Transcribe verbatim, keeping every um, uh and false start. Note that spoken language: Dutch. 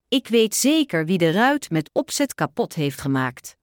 Ik weet zeker wie de ruit met opzet kapot heeft gemaakt.